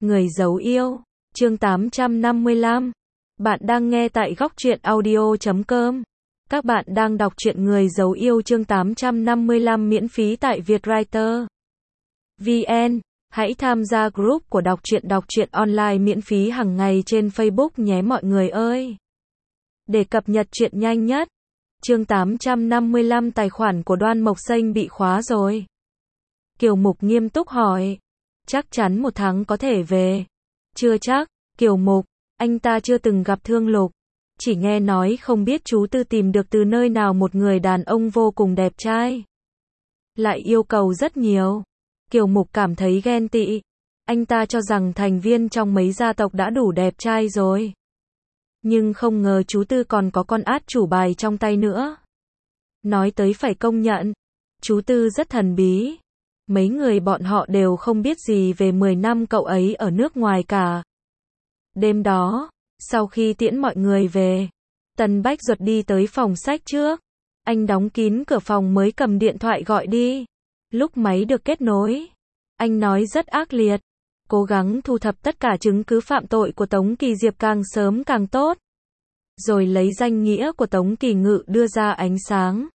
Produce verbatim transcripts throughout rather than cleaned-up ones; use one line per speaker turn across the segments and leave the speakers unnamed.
Người giấu yêu, chương tám trăm năm mươi lăm. Bạn đang nghe tại góc truyện audio chấm com. Các bạn đang đọc truyện Người giấu yêu chương tám trăm năm mươi lăm miễn phí tại Vietwriter vê en. Hãy tham gia group của đọc truyện đọc truyện online miễn phí hàng ngày trên Facebook nhé mọi người ơi. Để cập nhật truyện nhanh nhất. Chương tám trăm năm mươi lăm tài khoản của Đoan Mộc Xanh bị khóa rồi. Kiều Mục nghiêm túc hỏi. Chắc chắn một tháng có thể về. Chưa chắc, Kiều Mục, anh ta chưa từng gặp Thương Lục. Chỉ nghe nói không biết chú Tư tìm được từ nơi nào một người đàn ông vô cùng đẹp trai. Lại yêu cầu rất nhiều. Kiều Mục cảm thấy ghen tị. Anh ta cho rằng thành viên trong mấy gia tộc đã đủ đẹp trai rồi. Nhưng không ngờ chú Tư còn có con át chủ bài trong tay nữa. Nói tới phải công nhận. Chú Tư rất thần bí. Mấy người bọn họ đều không biết gì về mười năm cậu ấy ở nước ngoài cả. Đêm đó, sau khi tiễn mọi người về, Tần Bách Duật đi tới phòng sách trước. Anh đóng kín cửa phòng mới cầm điện thoại gọi đi. Lúc máy được kết nối, anh nói rất ác liệt. Cố gắng thu thập tất cả chứng cứ phạm tội của Tống Kỳ Diệp càng sớm càng tốt. Rồi lấy danh nghĩa của Tống Kỳ Ngự đưa ra ánh sáng.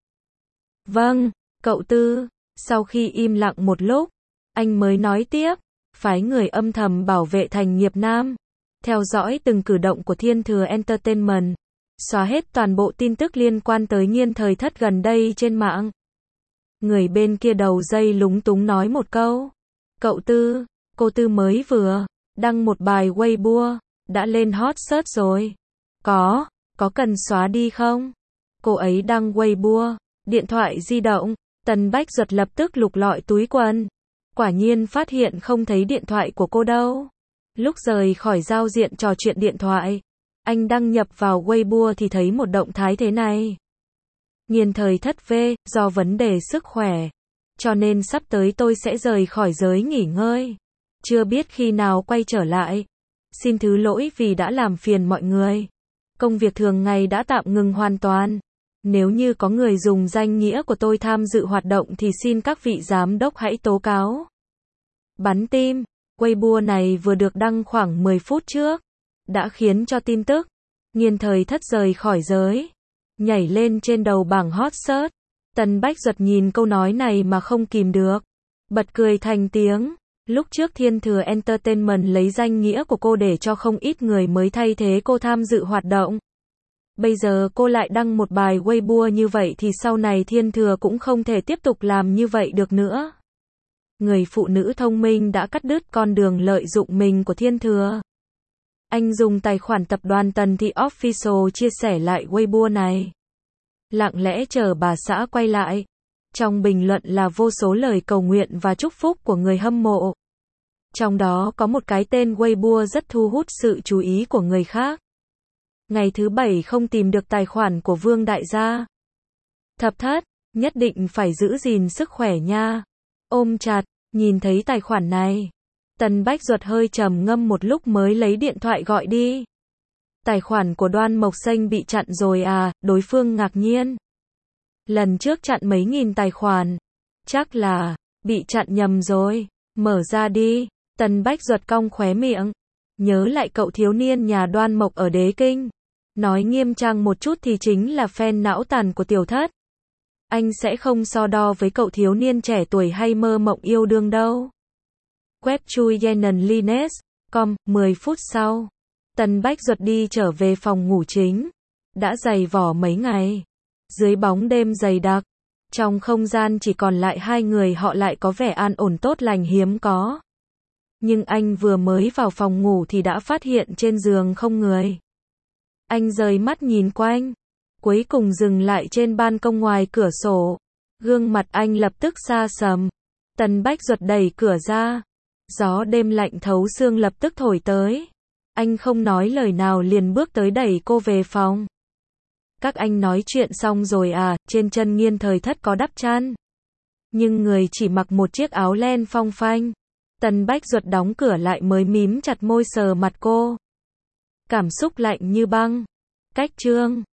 Vâng, cậu Tư. Sau khi im lặng một lúc, anh mới nói tiếp, phái người âm thầm bảo vệ thành Nghiệp Nam, theo dõi từng cử động của Thiên Thừa Entertainment, xóa hết toàn bộ tin tức liên quan tới Nghiên Thời Thất gần đây trên mạng. Người bên kia đầu dây lúng túng nói một câu, cậu Tư, cô Tư mới vừa đăng một bài Weibo, đã lên hot search rồi. Có, có cần xóa đi không? Cô ấy đăng Weibo, điện thoại di động. Tần Bách Duật lập tức lục lọi túi quần. Quả nhiên phát hiện không thấy điện thoại của cô đâu. Lúc rời khỏi giao diện trò chuyện điện thoại, anh đăng nhập vào Weibo thì thấy một động thái thế này. Nghiên Thời Thất về, do vấn đề sức khỏe, cho nên sắp tới tôi sẽ rời khỏi giới nghỉ ngơi. Chưa biết khi nào quay trở lại. Xin thứ lỗi vì đã làm phiền mọi người. Công việc thường ngày đã tạm ngừng hoàn toàn. Nếu như có người dùng danh nghĩa của tôi tham dự hoạt động thì xin các vị giám đốc hãy tố cáo. Bắn tim, Weibo này vừa được đăng khoảng mười phút trước, đã khiến cho tin tức Nghiên Thời Thất rời khỏi giới nhảy lên trên đầu bảng hot search. Tần Bách Duật nhìn câu nói này mà không kìm được, bật cười thành tiếng. Lúc trước Thiên Thừa Entertainment lấy danh nghĩa của cô để cho không ít người mới thay thế cô tham dự hoạt động. Bây giờ cô lại đăng một bài Weibo như vậy thì sau này Thiên Thừa cũng không thể tiếp tục làm như vậy được nữa. Người phụ nữ thông minh đã cắt đứt con đường lợi dụng mình của Thiên Thừa. Anh dùng tài khoản tập đoàn Tần Thị Official chia sẻ lại Weibo này. Lặng lẽ chờ bà xã quay lại. Trong bình luận là vô số lời cầu nguyện và chúc phúc của người hâm mộ. Trong đó có một cái tên Weibo rất thu hút sự chú ý của người khác. Ngày thứ bảy không tìm được tài khoản của Vương Đại gia. Thập Thất, nhất định phải giữ gìn sức khỏe nha. Ôm chặt, nhìn thấy tài khoản này. Tần Bách Duật hơi trầm ngâm một lúc mới lấy điện thoại gọi đi. Tài khoản của Đoan Mộc Xanh bị chặn rồi à, đối phương ngạc nhiên. Lần trước chặn mấy nghìn tài khoản. Chắc là, bị chặn nhầm rồi. Mở ra đi. Tần Bách Duật cong khóe miệng. Nhớ lại cậu thiếu niên nhà Đoan Mộc ở Đế Kinh. Nói nghiêm trang một chút thì chính là fan não tàn của Tiểu Thất. Anh sẽ không so đo với cậu thiếu niên trẻ tuổi hay mơ mộng yêu đương đâu. Web chui Yenan Lines, com, mười phút sau. Tần Bách Duật đi trở về phòng ngủ chính. Đã dày vỏ mấy ngày. Dưới bóng đêm dày đặc. Trong không gian chỉ còn lại hai người họ lại có vẻ an ổn tốt lành hiếm có. Nhưng anh vừa mới vào phòng ngủ thì đã phát hiện trên giường không người. Anh rời mắt nhìn quanh, cuối cùng dừng lại trên ban công ngoài cửa sổ. Gương mặt anh lập tức xa sầm. Tần Bách Duật đẩy cửa ra. Gió đêm lạnh thấu xương lập tức thổi tới. Anh không nói lời nào liền bước tới đẩy cô về phòng. Các anh nói chuyện xong rồi à, trên chân Nghiên Thời Thất có đắp chăn. Nhưng người chỉ mặc một chiếc áo len phong phanh. Tần Bách Duật đóng cửa lại mới mím chặt môi sờ mặt cô. Cảm xúc lạnh như băng. Cách chương